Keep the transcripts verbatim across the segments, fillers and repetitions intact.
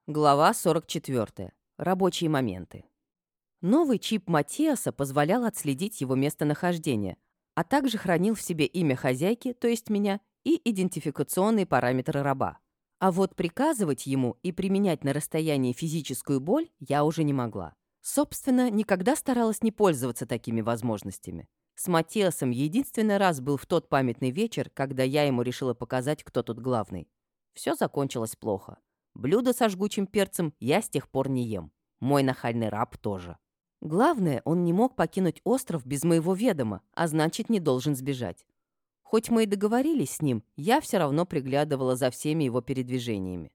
Глава сорок четвёртая. Рабочие моменты. Новый чип Матиаса позволял отследить его местонахождение, а также хранил в себе имя хозяйки, то есть меня, и идентификационные параметры раба. А вот приказывать ему и применять на расстоянии физическую боль я уже не могла. Собственно, никогда старалась не пользоваться такими возможностями. С Матиасом единственный раз был в тот памятный вечер, когда я ему решила показать, кто тут главный. Все закончилось плохо. Блюдо со жгучим перцем я с тех пор не ем. Мой нахальный раб тоже. Главное, он не мог покинуть остров без моего ведома, а значит, не должен сбежать. Хоть мы и договорились с ним, я все равно приглядывала за всеми его передвижениями.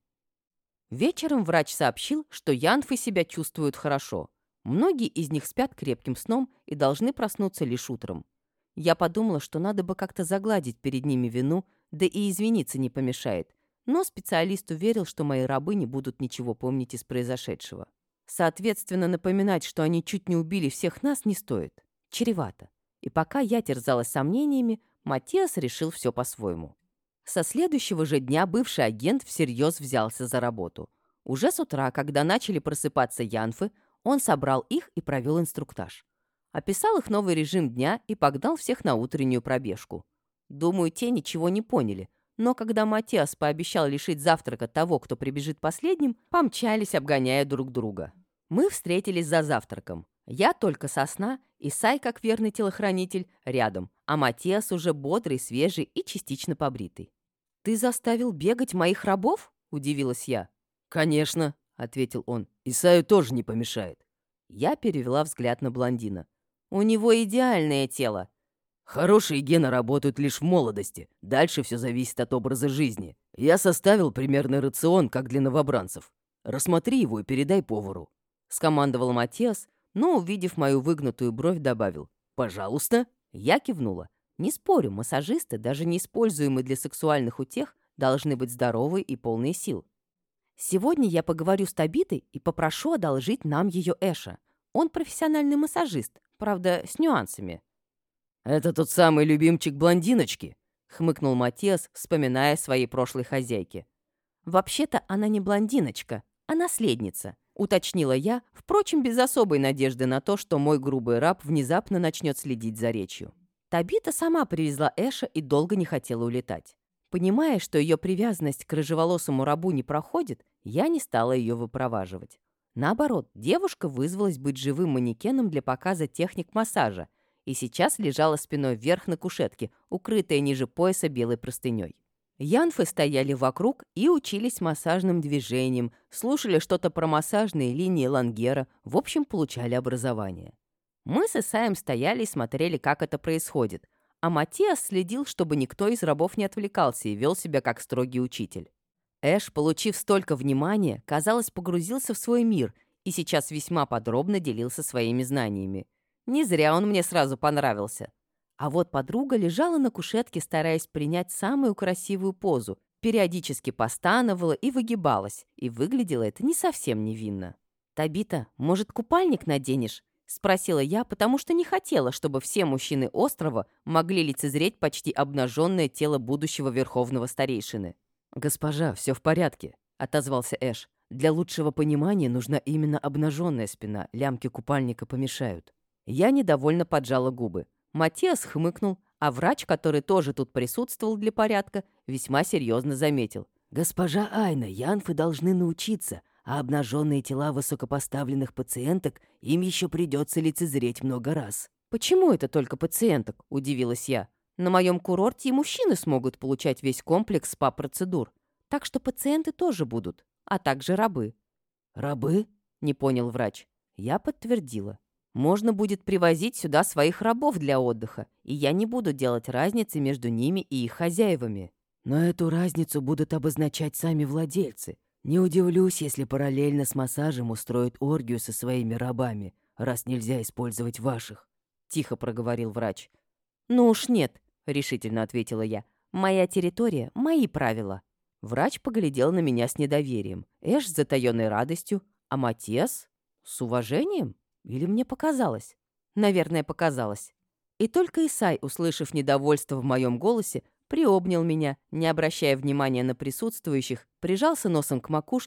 Вечером врач сообщил, что янфы себя чувствуют хорошо. Многие из них спят крепким сном и должны проснуться лишь утром. Я подумала, что надо бы как-то загладить перед ними вину, да и извиниться не помешает. Но специалист уверил, что мои рабы не будут ничего помнить из произошедшего. Соответственно, напоминать, что они чуть не убили всех нас, не стоит. Чревато. И пока я терзалась сомнениями, Матиас решил все по-своему. Со следующего же дня бывший агент всерьез взялся за работу. Уже с утра, когда начали просыпаться янфы, он собрал их и провел инструктаж. Описал их новый режим дня и погнал всех на утреннюю пробежку. Думаю, те ничего не поняли, но когда Матиас пообещал лишить завтрака того, кто прибежит последним, помчались, обгоняя друг друга. Мы встретились за завтраком. Я только со сна, Исай, как верный телохранитель, рядом, а Матиас уже бодрый, свежий и частично побритый. «Ты заставил бегать моих рабов?» – удивилась я. «Конечно», — ответил он. «Исаю тоже не помешает». Я перевела взгляд на блондина. «У него идеальное тело». «Хорошие гены работают лишь в молодости. Дальше все зависит от образа жизни. Я составил примерный рацион, как для новобранцев. Рассмотри его и передай повару». Скомандовал Матиас, но, увидев мою выгнутую бровь, добавил. «Пожалуйста». Я кивнула. Не спорю, массажисты, даже не используемые для сексуальных утех, должны быть здоровы и полные сил. Сегодня я поговорю с Табитой и попрошу одолжить нам ее Эша. Он профессиональный массажист, правда, с нюансами. «Это тот самый любимчик блондиночки», — хмыкнул Матиас, вспоминая своей прошлой хозяйки. «Вообще-то она не блондиночка, а наследница», — уточнила я, впрочем, без особой надежды на то, что мой грубый раб внезапно начнет следить за речью. Табита сама привезла Эша и долго не хотела улетать. Понимая, что ее привязанность к рыжеволосому рабу не проходит, я не стала ее выпроваживать. Наоборот, девушка вызвалась быть живым манекеном для показа техник массажа и сейчас лежала спиной вверх на кушетке, укрытая ниже пояса белой простыней. Янфы стояли вокруг и учились массажным движениям, слушали что-то про массажные линии Лангера, в общем, получали образование. Мы с Исаем стояли и смотрели, как это происходит, а Матиас следил, чтобы никто из рабов не отвлекался и вел себя как строгий учитель. Эш, получив столько внимания, казалось, погрузился в свой мир и сейчас весьма подробно делился своими знаниями. Не зря он мне сразу понравился. А вот подруга лежала на кушетке, стараясь принять самую красивую позу, периодически постановала и выгибалась, и выглядело это не совсем невинно. «Табита, может, купальник наденешь?» — спросила я, потому что не хотела, чтобы все мужчины острова могли лицезреть почти обнаженное тело будущего верховного старейшины. «Госпожа, все в порядке», — отозвался Эш. «Для лучшего понимания нужна именно обнаженная спина, лямки купальника помешают». Я недовольно поджала губы. Матиас хмыкнул, а врач, который тоже тут присутствовал для порядка, весьма серьезно заметил. «Госпожа Айна, янфы должны научиться, а обнаженные тела высокопоставленных пациенток им еще придется лицезреть много раз». «Почему это только пациенток?» – удивилась я. «На моем курорте и мужчины смогут получать весь комплекс спа-процедур. Так что пациенты тоже будут, а также рабы». «Рабы?» – не понял врач. Я подтвердила. «Можно будет привозить сюда своих рабов для отдыха, и я не буду делать разницы между ними и их хозяевами». «Но эту разницу будут обозначать сами владельцы. Не удивлюсь, если параллельно с массажем устроят оргию со своими рабами, раз нельзя использовать ваших», — тихо проговорил врач. «Ну уж нет», — решительно ответила я. «Моя территория, мои правила». Врач поглядел на меня с недоверием, Эш с затаённой радостью, а Матиас с уважением? Или мне показалось? Наверное, показалось. И только Исай, услышав недовольство в моем голосе, приобнял меня, не обращая внимания на присутствующих, прижался носом к макушке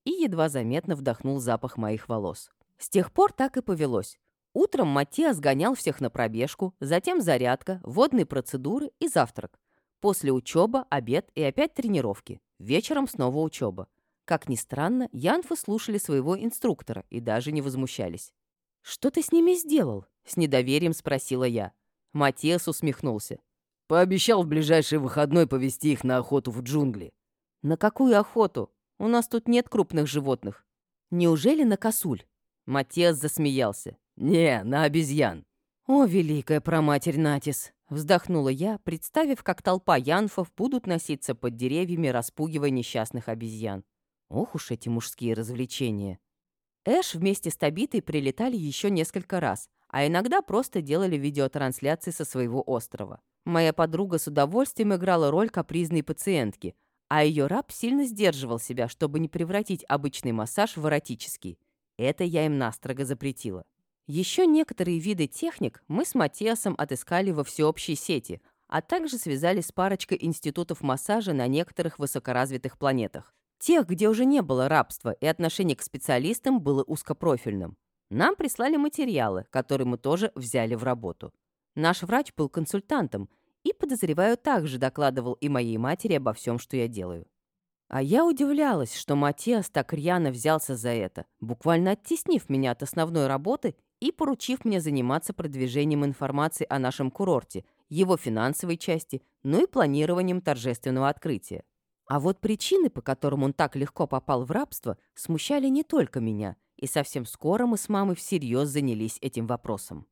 и едва заметно вдохнул запах моих волос. С тех пор так и повелось. Утром Матиас гонял всех на пробежку, затем зарядка, водные процедуры и завтрак. После учеба, обед и опять тренировки. Вечером снова учеба. Как ни странно, янфы слушали своего инструктора и даже не возмущались. «Что ты с ними сделал?» — с недоверием спросила я. Матиас усмехнулся. Пообещал в ближайший выходной повести их на охоту в джунгли. «На какую охоту? У нас тут нет крупных животных». «Неужели на косуль?» Матиас засмеялся. «Не, на обезьян». «О, великая проматерь Натис!» — вздохнула я, представив, как толпа янфов будут носиться под деревьями, распугивая несчастных обезьян. Ох уж эти мужские развлечения. Эш вместе с Табитой прилетали еще несколько раз, а иногда просто делали видеотрансляции со своего острова. Моя подруга с удовольствием играла роль капризной пациентки, а ее раб сильно сдерживал себя, чтобы не превратить обычный массаж в эротический. Это я им настрого запретила. Еще некоторые виды техник мы с Матиасом отыскали во всеобщей сети, а также связались с парочкой институтов массажа на некоторых высокоразвитых планетах. Тех, где уже не было рабства и отношение к специалистам было узкопрофильным. Нам прислали материалы, которые мы тоже взяли в работу. Наш врач был консультантом и, подозреваю, также докладывал и моей матери обо всем, что я делаю. А я удивлялась, что Матиас так рьяно взялся за это, буквально оттеснив меня от основной работы и поручив мне заниматься продвижением информации о нашем курорте, его финансовой части, ну и планированием торжественного открытия. А вот причины, по которым он так легко попал в рабство, смущали не только меня, и совсем скоро мы с мамой всерьез занялись этим вопросом.